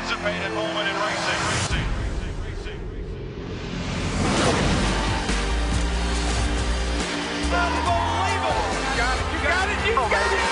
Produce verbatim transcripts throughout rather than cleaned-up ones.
anticipated moment in racing. Racing, racing, racing. Unbelievable! You got it, you got it, you got it!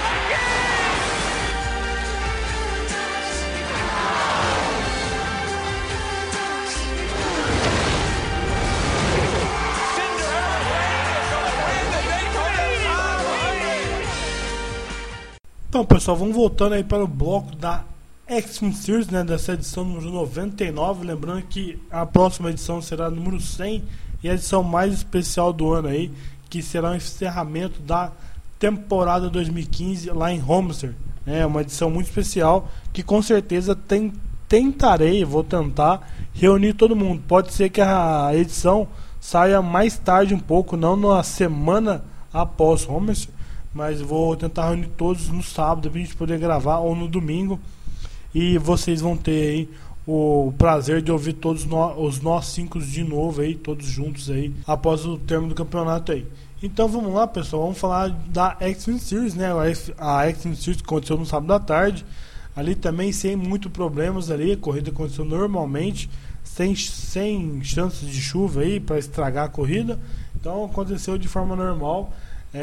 Então, pessoal, vamos voltando aí para o bloco da Extreme Series, né, dessa edição número noventa e nove. Lembrando que a próxima edição será a número cem e a edição mais especial do ano aí, que será o encerramento da temporada dois mil e quinze lá em Homestead. É uma edição muito especial que com certeza tem, tentarei, vou tentar reunir todo mundo. Pode ser que a edição saia mais tarde um pouco, não na semana após Homestead, mas vou tentar reunir todos no sábado pra gente poder gravar, ou no domingo, e vocês vão ter aí o prazer de ouvir todos no, os nossos cinco de novo aí, todos juntos aí, após o termo do campeonato aí. Então vamos lá, pessoal, vamos falar da Extreme Series, né? A Extreme Series que aconteceu no sábado à tarde, ali também sem muitos problemas ali, a corrida aconteceu normalmente, sem, sem chances de chuva aí para estragar a corrida, então aconteceu de forma normal.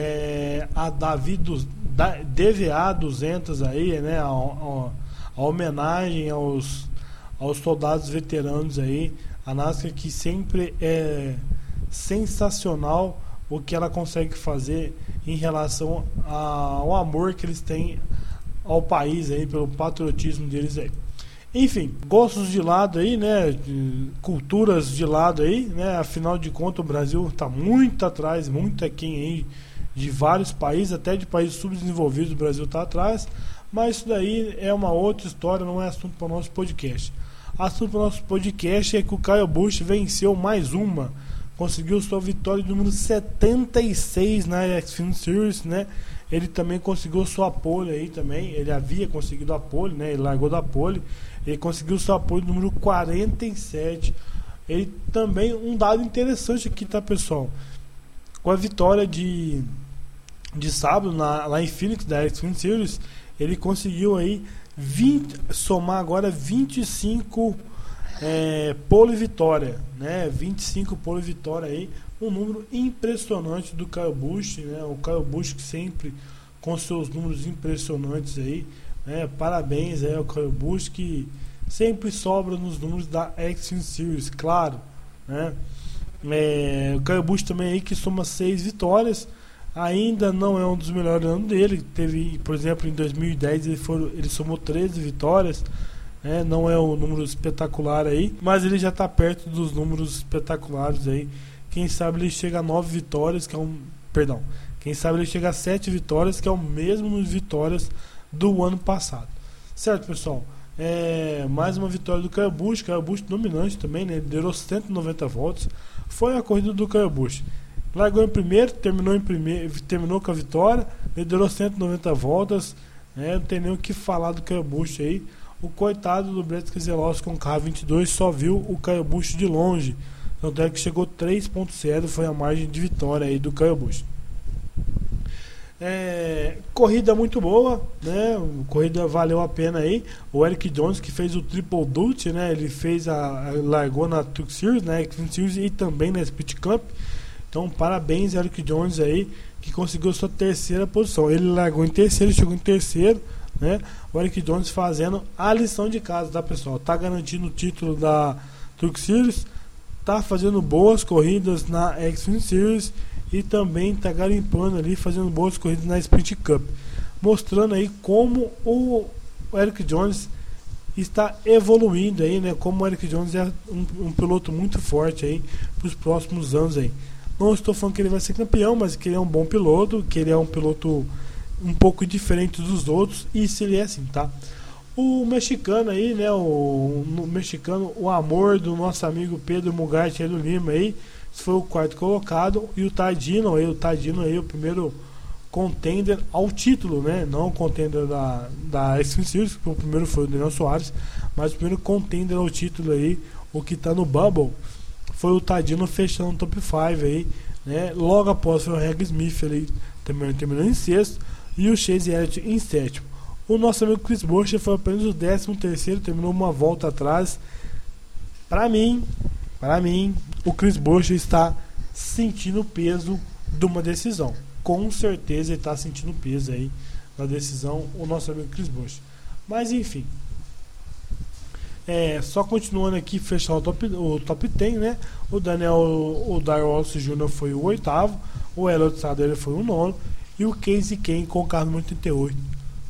É, a Davi do, da, D V A duzentos aí, né, a, a, a homenagem aos, aos soldados veteranos aí, a NASCAR que sempre é sensacional o que ela consegue fazer em relação a, ao amor que eles têm ao país aí, pelo patriotismo deles aí. Enfim, gostos de lado aí, né, culturas de lado aí, né, afinal de contas o Brasil está muito atrás, muito aquém aí de vários países, até de países subdesenvolvidos, o Brasil está atrás, mas isso daí é uma outra história, não é assunto para o nosso podcast. Assunto para o nosso podcast é que o Kyle Busch venceu mais uma, conseguiu sua vitória número setenta e seis na Xfinity Series, né? Ele também conseguiu sua pole aí também, ele havia conseguido a pole, né? Ele largou da pole, ele conseguiu sua pole número quarenta e sete. Ele também, um dado interessante aqui, tá, pessoal? Com a vitória de de sábado na, lá em Phoenix da Xfinity Series, ele conseguiu aí vinte, somar agora vinte e cinco é, pole vitória, né? vinte e cinco pole vitória aí, um número impressionante do Kyle Busch, né? O Kyle Busch que sempre com seus números impressionantes aí, né? Parabéns aí ao Kyle Busch que sempre sobra nos números da Xfinity Series, claro, né? É, o Kyle Busch também aí que soma seis vitórias, ainda não é um dos melhores anos dele. Teve, por exemplo, em dois mil e dez ele, for, ele somou treze vitórias, né? Não é um número espetacular aí, mas ele já está perto dos números espetaculares aí. Quem sabe ele chega a nove vitórias, que é um, perdão, quem sabe ele chega a sete vitórias, que é o mesmo número de vitórias do ano passado, certo, pessoal? É, mais uma vitória do Kyle Busch, Kyle Busch dominante também, né? Ele liderou cento e noventa voltas. Foi a corrida do Kyle Busch. Largou em primeiro, terminou em primeiro, terminou com a vitória, liderou cento e noventa voltas, né? Não tem nem o que falar do Kyle Busch aí. O coitado do Brett Keselowski com o carro vinte e dois só viu o Kyle Busch de longe. Tanto é que chegou três ponto zero, foi a margem de vitória aí do Kyle Busch. É, corrida muito boa, né? Corrida valeu a pena aí. O Eric Jones que fez o Triple Duty, né? Ele fez a, a largou na Truck Series, né? Series e também na Speed Cup. Então parabéns Eric Jones aí que conseguiu sua terceira posição. Ele largou em terceiro, chegou em terceiro, né? O Eric Jones fazendo a lição de casa, tá, pessoal? Tá garantindo o título da Truck Series, tá fazendo boas corridas na Xfinity Series e também tá garimpando ali, fazendo boas corridas na Sprint Cup, mostrando aí como o Eric Jones está evoluindo aí, né? Como o Eric Jones é um, um piloto muito forte aí para os próximos anos aí. Não estou falando que ele vai ser campeão, mas que ele é um bom piloto, que ele é um piloto um pouco diferente dos outros, e se ele é assim, tá? O mexicano aí, né? O, o mexicano, o amor do nosso amigo Pedro Mugarte aí do Lima aí, foi o quarto colocado, e o Tadino aí, o Tadino aí, o primeiro contender ao título, né? Não o contender da, da Xfinity Series, porque o primeiro foi o Daniel Soares, mas o primeiro contender ao título aí, o que tá no Bubble, foi o Tadino fechando o top cinco aí, né? Logo após foi o Reg Smith ali, terminando, terminando em sexto, e o Chase Elliott em sétimo. O nosso amigo Chris Buescher foi apenas o décimo terceiro, terminou uma volta atrás. Para mim, para mim, o Chris Buescher está sentindo o peso de uma decisão. Com certeza ele está sentindo o peso aí da decisão, o nosso amigo Chris Buescher. Mas enfim, é, só continuando aqui, fechar o top, o top dez, né? O Daniel, o Darrell Wallace Júnior foi o oitavo, o Elliott Sadler foi o nono e o Casey Kane com o carro número trinta e oito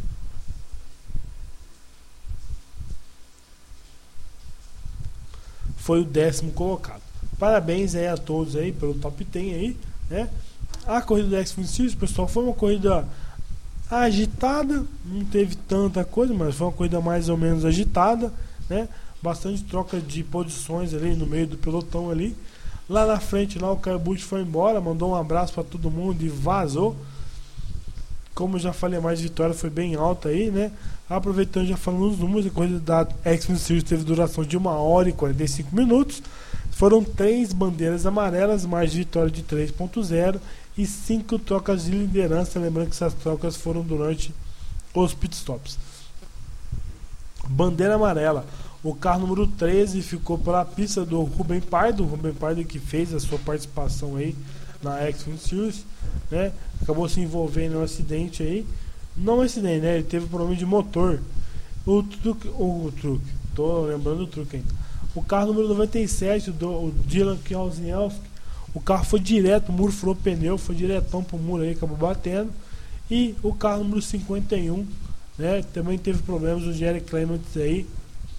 foi o décimo colocado. Parabéns aí a todos aí pelo top dez aí, né? A corrida da X-Fin Series, pessoal, foi uma corrida agitada, não teve tanta coisa, mas foi uma corrida mais ou menos agitada, né? Bastante troca de posições ali no meio do pelotão ali. Lá na frente, lá o Kyle Busch foi embora, mandou um abraço para todo mundo e vazou. Como eu já falei, a mais vitória foi bem alta aí, né? Aproveitando, já falando os números, a corrida da X-Fin Series teve duração de uma hora e quarenta e cinco minutos. Foram três bandeiras amarelas, mais de vitória de três ponto zero e cinco trocas de liderança. Lembrando que essas trocas foram durante os pitstops. Bandeira amarela. O carro número treze ficou pela pista do Rubem Pardo. O Rubem Pardo que fez a sua participação aí na X-Fin Series, né? Acabou se envolvendo em um acidente aí. Não um acidente, né? Ele teve problema de motor. O truque, o truque. Tô lembrando do truque ainda. O carro número noventa e sete, do o Dylan Kwiatkowski, o carro foi direto, o muro furou o pneu, foi diretão pro muro aí, acabou batendo. E o carro número cinquenta e um, né? Também teve problemas, o Jerry Clements aí.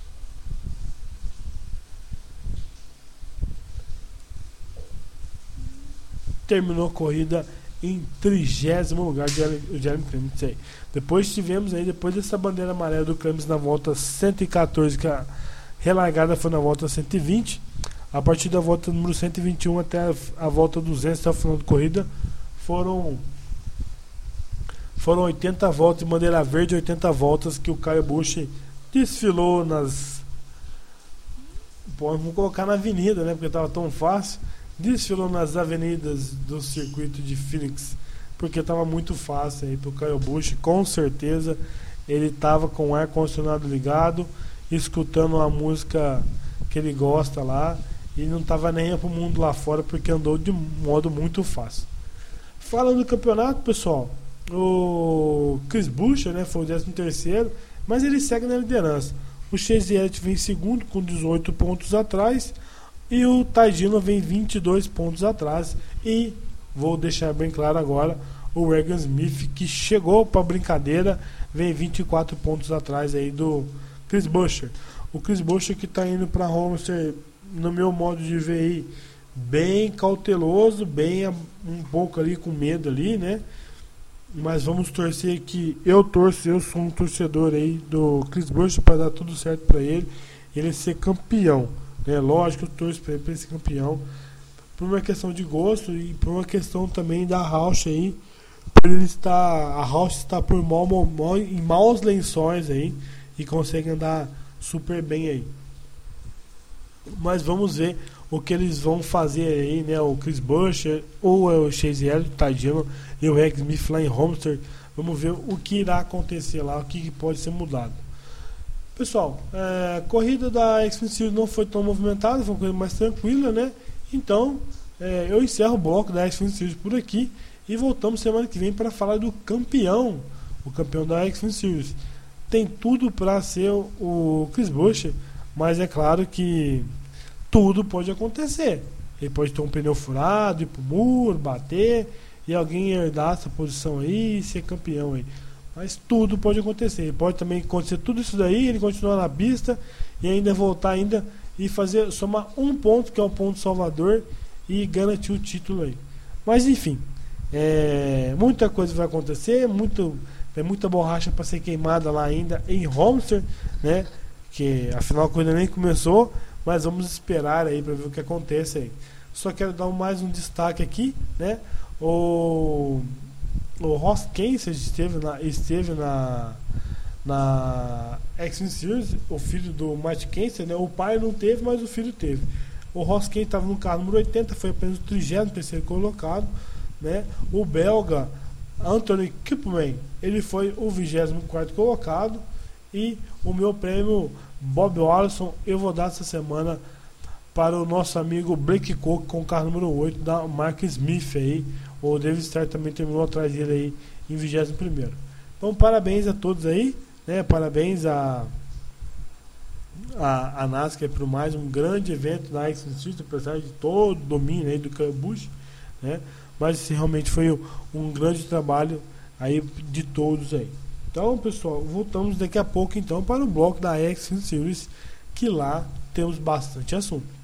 Terminou a corrida em trigésimo lugar, o Jeremy Clements aí. Depois tivemos aí, depois dessa bandeira amarela do Clements na volta cento e quatorze, que a relargada foi na volta cento e vinte. A partir da volta número cento e vinte e um até a, a volta duzentos, até o final da corrida, foram foram oitenta voltas de bandeira verde, oitenta voltas que o Kyle Busch desfilou nas... Pô, vamos colocar na avenida, né? Porque estava tão fácil. Desfilou nas avenidas do circuito de Phoenix, porque estava muito fácil aí pro Kyle Busch. Com certeza ele estava com o ar condicionado ligado, escutando a música que ele gosta lá, e não estava nem pro mundo lá fora, porque andou de modo muito fácil. Falando do campeonato, pessoal, o Chris Buescher, né, foi o décimo terceiro, mas ele segue na liderança. O Chase Elliott vem em segundo com dezoito pontos atrás, e o Ty Dillon vem vinte e dois pontos atrás. E vou deixar bem claro agora, o Regan Smith, que chegou para a brincadeira, vem vinte e quatro pontos atrás aí do Chris Buescher. O Chris Buescher que está indo para Homestead, no meu modo de ver aí, bem cauteloso, bem um pouco ali com medo ali, né? Mas vamos torcer que eu torço, eu sou um torcedor aí do Chris Buescher para dar tudo certo para ele, ele ser campeão. É lógico, eu torço para ele ser campeão, por uma questão de gosto e por uma questão também da Roush aí, por ele estar, a Roush está por mal, mal, em maus lençóis aí e consegue andar super bem aí. Mas vamos ver o que eles vão fazer aí, né? O Chris Buescher ou o Chase Elliott, o Ty Dillon e o Regan Smith lá em Homestead. Vamos ver o que irá acontecer lá, o que pode ser mudado. Pessoal, é, a corrida da X-Fin Series não foi tão movimentada, foi uma coisa mais tranquila, né? Então, é, eu encerro o bloco da X-Fin Series por aqui e voltamos semana que vem para falar do campeão, o campeão da X-Fin Series. Tem tudo para ser o, o Chris Buescher, mas é claro que tudo pode acontecer. Ele pode ter um pneu furado, ir pro muro, bater e alguém herdar essa posição aí e ser campeão aí. Mas tudo pode acontecer. Pode também acontecer tudo isso daí, ele continuar na pista e ainda voltar ainda e fazer, somar um ponto, que é o ponto salvador, e garantir o título aí. Mas enfim, é, muita coisa vai acontecer, muito, tem muita borracha para ser queimada lá ainda em Homestead, né? Que afinal a coisa nem começou, mas vamos esperar aí para ver o que acontece aí. Só quero dar mais um destaque aqui, né? O O Ross Kenseth esteve na, esteve na, na X-Fin Series, o filho do Matt Kenseth, né? O pai não teve, mas o filho teve. O Ross Kenseth estava no carro número oitenta, foi apenas o trigésimo terceiro colocado, né? O belga Anthony Kipman, ele foi o vigésimo quarto colocado. E o meu prêmio Bob Allison eu vou dar essa semana para o nosso amigo Blake Koch com o carro número oito da Mark Smith aí. O David Starr também terminou atrás dele aí em vigésimo primeiro. Então parabéns a todos aí, né? Parabéns a a, a NASCAR por mais um grande evento na Action Street, apesar de todo o domínio aí do Kyle Busch, né? Mas realmente foi um, um grande trabalho aí de todos aí. Então, pessoal, voltamos daqui a pouco então para o bloco da Action Series, que lá temos bastante assunto.